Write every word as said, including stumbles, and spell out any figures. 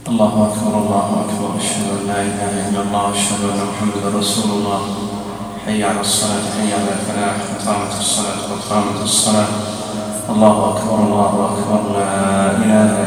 الله أكبر الله أكبر، أشهد أن لا إله إلا الله، أشهد أن محمدا رسول الله. حي على الصلاة، حي على الفلاح، قد قامت الصلاة، قد قامت الصلاة. الله أكبر الله أكبر، لا إله